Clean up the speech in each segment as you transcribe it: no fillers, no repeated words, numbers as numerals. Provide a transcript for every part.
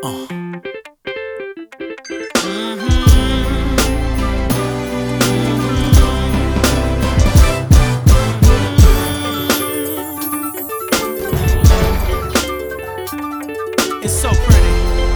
It's so pretty.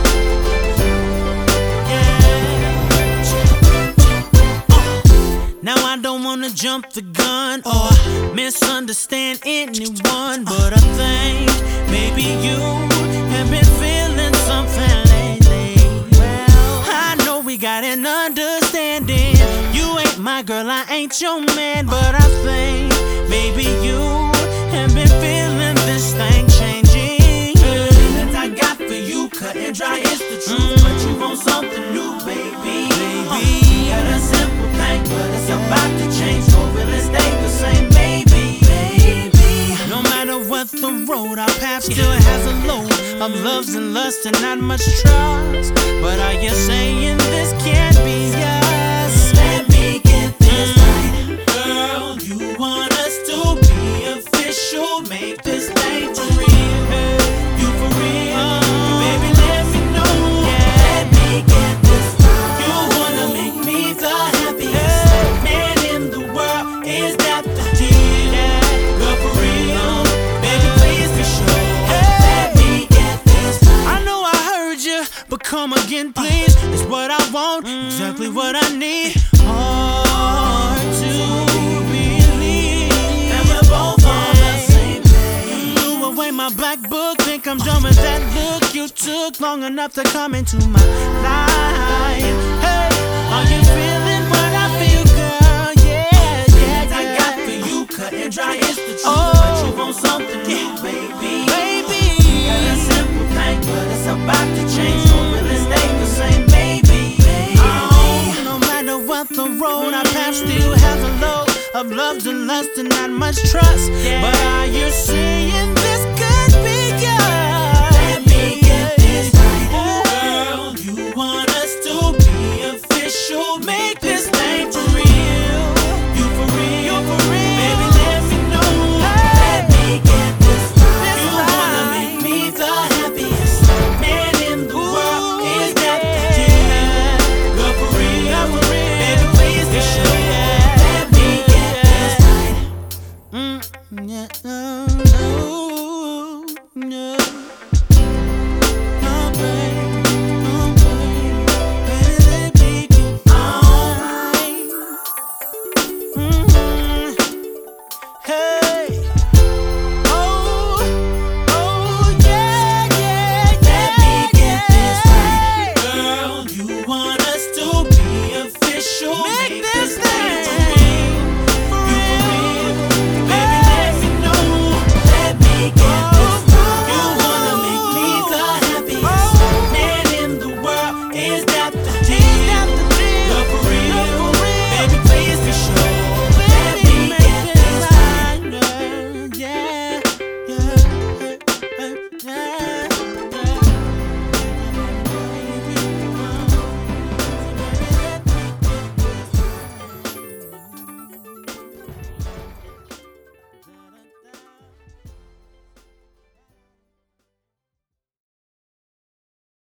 Now I don't wanna jump the gun or misunderstand anyone, but I think maybe you have been feeling something lately. Well, I know we got an understanding. You ain't my girl, I ain't your man, but I think maybe you have been feeling this thing changing. Feelings I got for you, cut and dry is the truth, but you want something new, baby. Got a simple thing, but it's about to change, so will it stay the same, baby? No matter what the road, our path still has a load of loves and lust and not much trust. But are you saying this can't be us? Let me get this right, girl. You want us to be official, make this thing for real. You for real, baby? Let me know. Let me get this right. You wanna make me the happiest man in the world? Is that the deal? Girl, for real, baby, please be sure. Let me get this right. I know I heard you, but come again, please. It's what I want, exactly what I need. Hard to believe that we're both on the same page. Threw away my black book, think I'm done with that look. You took long enough to come into my life. Hey, are you feeling what I feel, girl? Yeah. I got for you, cut and dry is the truth, but you want something new, baby. Got a simple thing, but it's about to change, so will it stay the same, baby? Oh, no matter what the road, our path still has a load of loves and lust and not much trust. But are you seeing this?